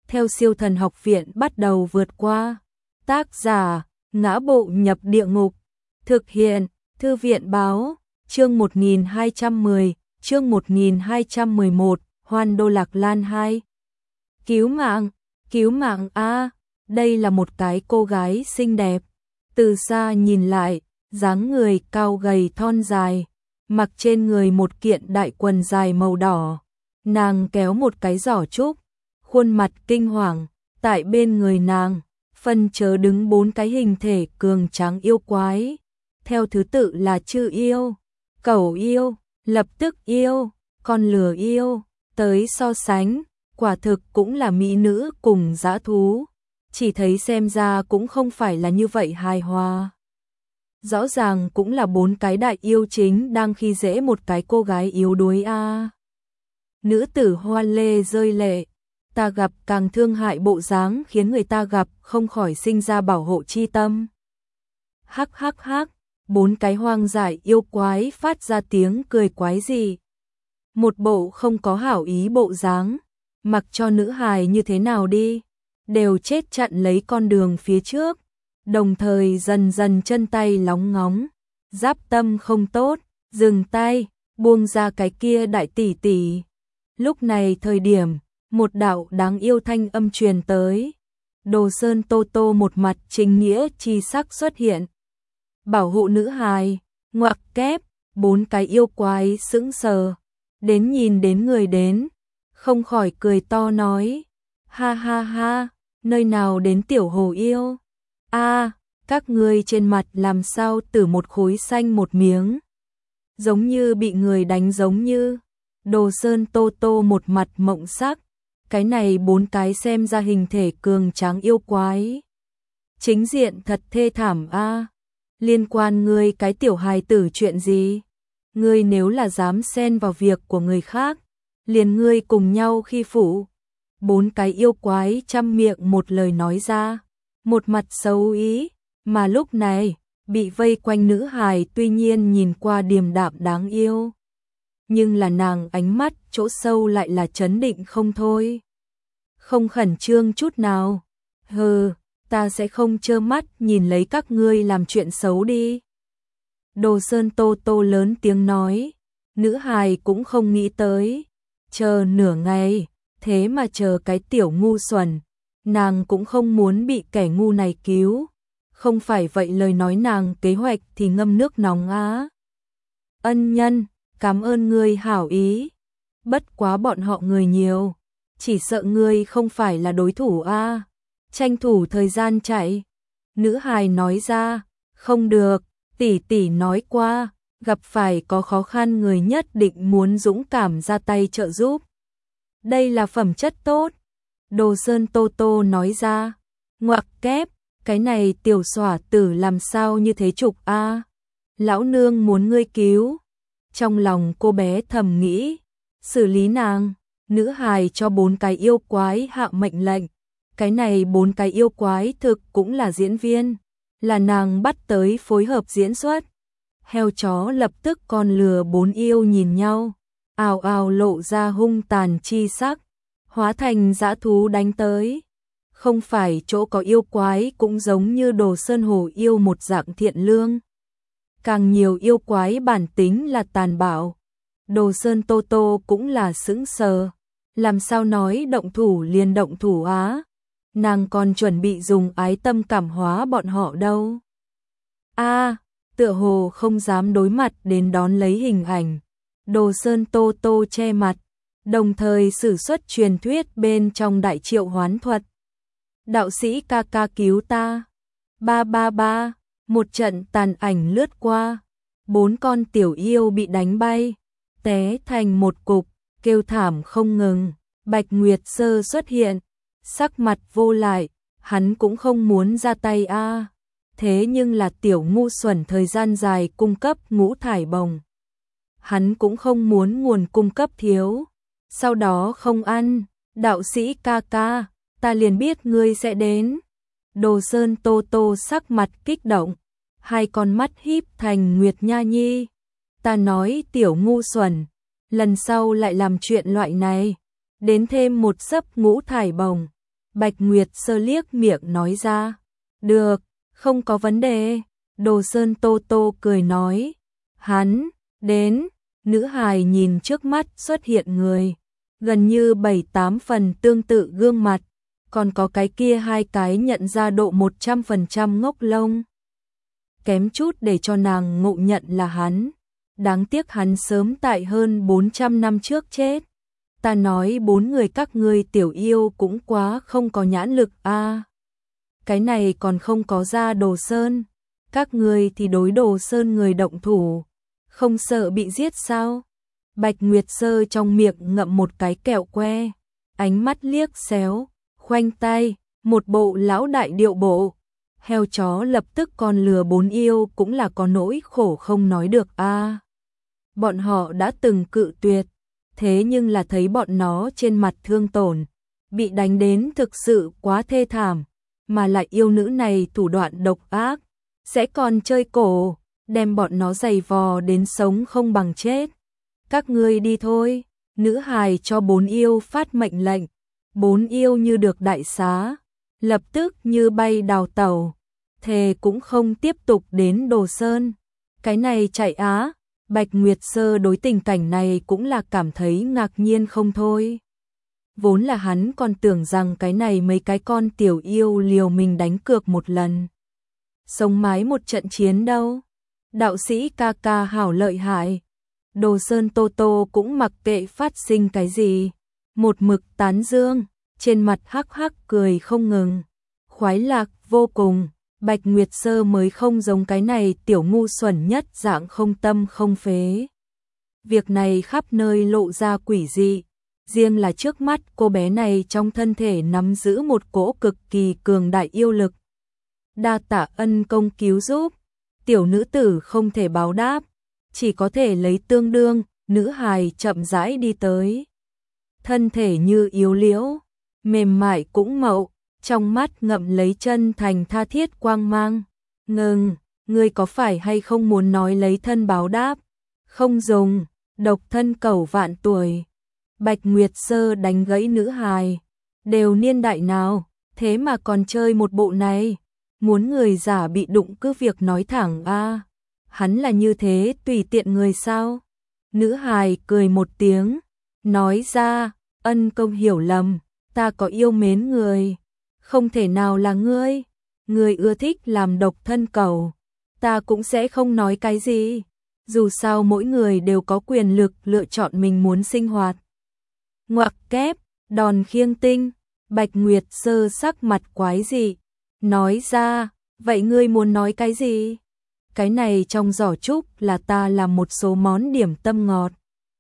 theo Siêu Thần Học Viện bắt đầu vượt qua. Tác giả: Ngã Bộ Nhập Địa Ngục. Thực hiện: Thư viện báo. Chương 1210, chương 1211, Hoan Đô Lạc Lan 2. Cứu mạng a. Đây là một cái cô gái xinh đẹp. Từ xa nhìn lại, dáng người cao gầy thon dài, mặc trên người một kiện đại quần dài màu đỏ. Nàng kéo một cái giỏ trúc, khuôn mặt kinh hoàng, tại bên người nàng, phân chớ đứng 4 cái hình thể cường tráng yêu quái. Theo thứ tự là Chư yêu, Cẩu yêu, Lập Tức yêu, Con Lừa yêu, tới so sánh, quả thực cũng là mỹ nữ cùng dã thú. Chỉ thấy xem ra cũng không phải là như vậy hài hòa. Rõ ràng cũng là 4 cái đại yêu chính đang khi dễ một cái cô gái yếu đuối a. Nữ tử Hoa Lê rơi lệ, ta gặp càng thương hại bộ dáng khiến người ta gặp không khỏi sinh ra bảo hộ chi tâm. Hắc hắc hắc, 4 cái hoang dại yêu quái phát ra tiếng cười quái gì. Một bộ không có hảo ý bộ dáng, mặc cho nữ hài như thế nào đi, đều chết chặn lấy con đường phía trước, đồng thời dần dần chân tay lóng ngóng. Giáp Tâm không tốt, dừng tay, buông ra cái kia đại tỷ tỷ. Lúc này thời điểm, một đạo đáng yêu thanh âm truyền tới. Đồ Sơn Tô Tô một mặt chính nghĩa chi sắc xuất hiện. Bảo hộ nữ hài, ngoặc kép, 4 cái yêu quái sững sờ. Đến nhìn đến người đến, không khỏi cười to nói. Ha ha ha, nơi nào đến tiểu hồ yêu? A, các ngươi trên mặt làm sao từ một khối xanh một miếng? Giống như bị người đánh giống như. Đồ Sơn Tô Tô một mặt mộng sắc. Cái này 4 cái xem ra hình thể cường tráng yêu quái. Chính diện thật thê thảm a. Liên quan ngươi cái tiểu hài tử chuyện gì? Ngươi nếu là dám xen vào việc của người khác, liền ngươi cùng nhau khi phụ. 4 cái yêu quái trăm miệng một lời nói ra, một mặt xấu ý, mà lúc này, bị vây quanh nữ hài tuy nhiên nhìn qua điềm đạm đáng yêu. Nhưng là nàng ánh mắt chỗ sâu lại là chấn định không thôi. Không khẩn trương chút nào. Hừ, ta sẽ không trơ mắt nhìn lấy các ngươi làm chuyện xấu đi. Đồ Sơn Tô Tô lớn tiếng nói. Nữ hài cũng không nghĩ tới. Chờ nửa ngày, thế mà chờ cái tiểu ngu xuẩn. Nàng cũng không muốn bị kẻ ngu này cứu. Không phải vậy lời nói nàng kế hoạch thì ngâm nước nóng á. Ân nhân, cảm ơn ngươi hảo ý. Bất quá bọn họ người nhiều, chỉ sợ ngươi không phải là đối thủ a. Tranh thủ thời gian chạy. Nữ hài nói ra, không được, tỷ tỷ nói qua, gặp phải có khó khăn người nhất định muốn dũng cảm ra tay trợ giúp. Đây là phẩm chất tốt. Đồ Sơn Tô Tô nói ra, ngoặc kép, cái này tiểu xỏa tử làm sao như thế trục a? Lão nương muốn ngươi cứu. Trong lòng cô bé thầm nghĩ, xử lý nàng. Nữ hài cho 4 cái yêu quái hạ mệnh lệnh. Cái này 4 cái yêu quái thực cũng là diễn viên, là nàng bắt tới phối hợp diễn xuất. Heo chó lập tức Con Lừa 4 yêu nhìn nhau, ào ào lộ ra hung tàn chi sắc, hóa thành dã thú đánh tới. Không phải chỗ có yêu quái cũng giống như Đồ Sơn Hồ yêu một dạng thiện lương. Càng nhiều yêu quái bản tính là tàn bạo. Đồ Sơn Tô Tô cũng là sững sờ. Làm sao nói động thủ liền động thủ á? Nàng còn chuẩn bị dùng ái tâm cảm hóa bọn họ đâu. Tựa hồ không dám đối mặt đến đón lấy hình ảnh. Đồ Sơn Tô Tô che mặt, đồng thời sử xuất truyền thuyết bên trong đại triệu hoán thuật. Đạo sĩ ca ca cứu ta. Ba ba ba, một trận tàn ảnh lướt qua. 4 con tiểu yêu bị đánh bay, té thành một cục, kêu thảm không ngừng. Bạch Nguyệt Sơ xuất hiện, sắc mặt vô lại, hắn cũng không muốn ra tay a. Thế nhưng là tiểu ngu xuẩn thời gian dài cung cấp ngũ thải bồng. Hắn cũng không muốn nguồn cung cấp thiếu. Sau đó không ăn, đạo sĩ ca ca, ta liền biết ngươi sẽ đến. Đồ Sơn Tô Tô sắc mặt kích động, 2 con mắt híp thành Nguyệt Nha Nhi. Ta nói tiểu ngu xuẩn, lần sau lại làm chuyện loại này, đến thêm một sấp ngũ thải bồng, Bạch Nguyệt Sơ liếc miệng nói ra. Được, không có vấn đề. Đồ Sơn Tô Tô cười nói. Hắn, đến, nữ hài nhìn trước mắt xuất hiện người. Gần như 7-8 phần tương tự gương mặt. Còn có cái kia 2 cái nhận ra độ 100% ngốc lông. Kém chút để cho nàng ngộ nhận là hắn. Đáng tiếc hắn sớm tại hơn 400 năm trước chết. Ta nói 4 người các ngươi tiểu yêu cũng quá không có nhãn lực a. Cái này còn không có ra Đồ Sơn. Các ngươi thì đối Đồ Sơn người động thủ. Không sợ bị giết sao? Bạch Nguyệt Sơ trong miệng ngậm một cái kẹo que. Ánh mắt liếc xéo, khoanh tay, một bộ lão đại điệu bộ. Heo chó lập tức con lừa 4 yêu cũng là có nỗi khổ không nói được a. Bọn họ đã từng cự tuyệt. Thế nhưng là thấy bọn nó trên mặt thương tổn, bị đánh đến thực sự quá thê thảm, mà lại yêu nữ này thủ đoạn độc ác, sẽ còn chơi cổ, đem bọn nó giày vò đến sống không bằng chết. Các ngươi đi thôi, nữ hài cho 4 yêu phát mệnh lệnh, 4 yêu như được đại xá, lập tức như bay đào tẩu, thề cũng không tiếp tục đến Đồ Sơn. Cái này chạy á. Bạch Nguyệt Sơ đối tình cảnh này cũng là cảm thấy ngạc nhiên không thôi. Vốn là hắn còn tưởng rằng cái này mấy cái con tiểu yêu liều mình đánh cược một lần. Sống mái một trận chiến đâu. Đạo sĩ ca ca hảo lợi hại. Đồ Sơn Tô Tô cũng mặc kệ phát sinh cái gì. Một mực tán dương, trên mặt hắc hắc cười không ngừng. Khoái lạc vô cùng. Bạch Nguyệt Sơ mới không giống cái này tiểu ngu xuẩn nhất dạng không tâm không phế. Việc này khắp nơi lộ ra quỷ dị, riêng là trước mắt cô bé này trong thân thể nắm giữ một cỗ cực kỳ cường đại yêu lực. Đa tạ ân công cứu giúp, tiểu nữ tử không thể báo đáp, chỉ có thể lấy tương đương, nữ hài chậm rãi đi tới. Thân thể như yếu liễu, mềm mại cũng mậu. Trong mắt ngậm lấy chân thành tha thiết quang mang. Ngừng, ngươi có phải hay không muốn nói lấy thân báo đáp? Không dùng, độc thân cẩu vạn tuổi. Bạch Nguyệt Sơ đánh gãy nữ hài. Đều niên đại nào, thế mà còn chơi một bộ này. Muốn người giả bị đụng cứ việc nói thẳng a. Hắn là như thế tùy tiện người sao? Nữ hài cười một tiếng, nói ra, ân công hiểu lầm, ta có yêu mến người. Không thể nào là ngươi, ngươi ưa thích làm độc thân cẩu, ta cũng sẽ không nói cái gì, dù sao mỗi người đều có quyền lực lựa chọn mình muốn sinh hoạt. Ngoặc kép, đòn khiêng tinh, Bạch Nguyệt Sơ sắc mặt quái dị, nói ra, vậy ngươi muốn nói cái gì? Cái này trong giỏ trúc là ta làm một số món điểm tâm ngọt.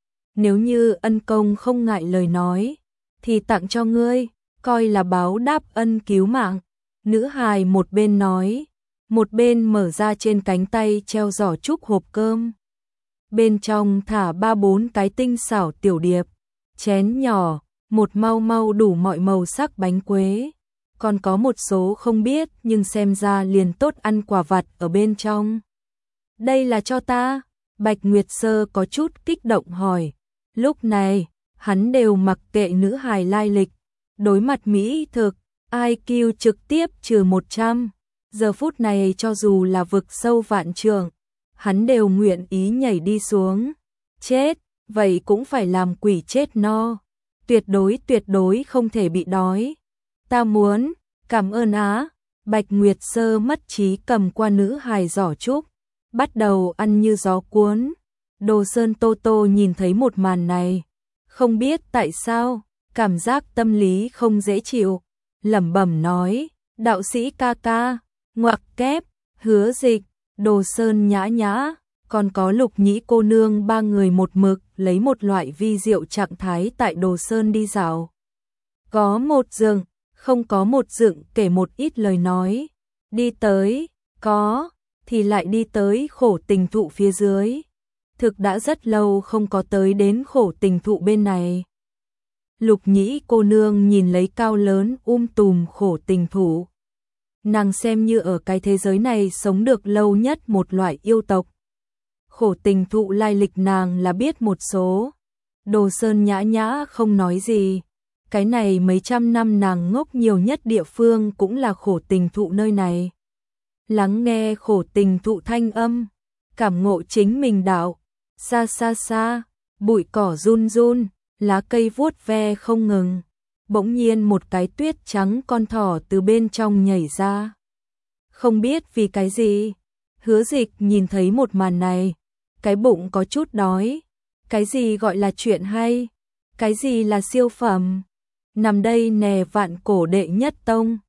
Nếu như ân công không ngại lời nói, thì tặng cho ngươi. Coi là báo đáp ân cứu mạng. Nữ hài một bên nói, một bên mở ra trên cánh tay treo giỏ trúc hộp cơm. Bên trong thả 3-4 cái tinh xảo tiểu điệp, chén nhỏ, một mau mau đủ mọi màu sắc bánh quế. Còn có một số không biết nhưng xem ra liền tốt ăn quả vặt ở bên trong. Đây là cho ta? Bạch Nguyệt Sơ có chút kích động hỏi. Lúc này, hắn đều mặc kệ nữ hài lai lịch. Đối mặt mỹ thực, IQ trực tiếp trừ 100. Giờ phút này cho dù là vực sâu vạn trượng, hắn đều nguyện ý nhảy đi xuống. Chết, vậy cũng phải làm quỷ chết no. Tuyệt đối không thể bị đói. Ta muốn, cảm ơn á. Bạch Nguyệt Sơ mất trí cầm qua nữ hài giỏ trúc, bắt đầu ăn như gió cuốn. Đồ Sơn Tô Tô nhìn thấy một màn này, không biết tại sao, cảm giác tâm lý không dễ chịu, lẩm bẩm nói, đạo sĩ ca ca, ngoặc kép, Hứa Dịch, Đồ Sơn nhã nhã, còn có Lục Nhĩ cô nương, 3 người một mực lấy một loại vi diệu trạng thái tại Đồ Sơn đi dạo. Có một dừng, không có một dựng kể một ít lời nói, đi tới, có, thì lại đi tới khổ tình thụ phía dưới. Thực đã rất lâu không có tới đến khổ tình thụ bên này. Lục Nhĩ cô nương nhìn lấy cao lớn tùm khổ tình thụ. Nàng xem như ở cái thế giới này sống được lâu nhất một loại yêu tộc. Khổ tình thụ lai lịch nàng là biết một số. Đồ Sơn nhã nhã không nói gì, cái này mấy trăm năm nàng ngốc nhiều nhất địa phương cũng là khổ tình thụ nơi này. Lắng nghe khổ tình thụ thanh âm, cảm ngộ chính mình đạo, xa xa xa, bụi cỏ run run, lá cây vuốt ve không ngừng. Bỗng nhiên một cái tuyết trắng con thỏ từ bên trong nhảy ra. Không biết vì cái gì, Hứa Dịch nhìn thấy một màn này, cái bụng có chút đói. Cái gì gọi là chuyện hay? Cái gì là siêu phẩm? Nằm đây nè vạn cổ đệ nhất tông.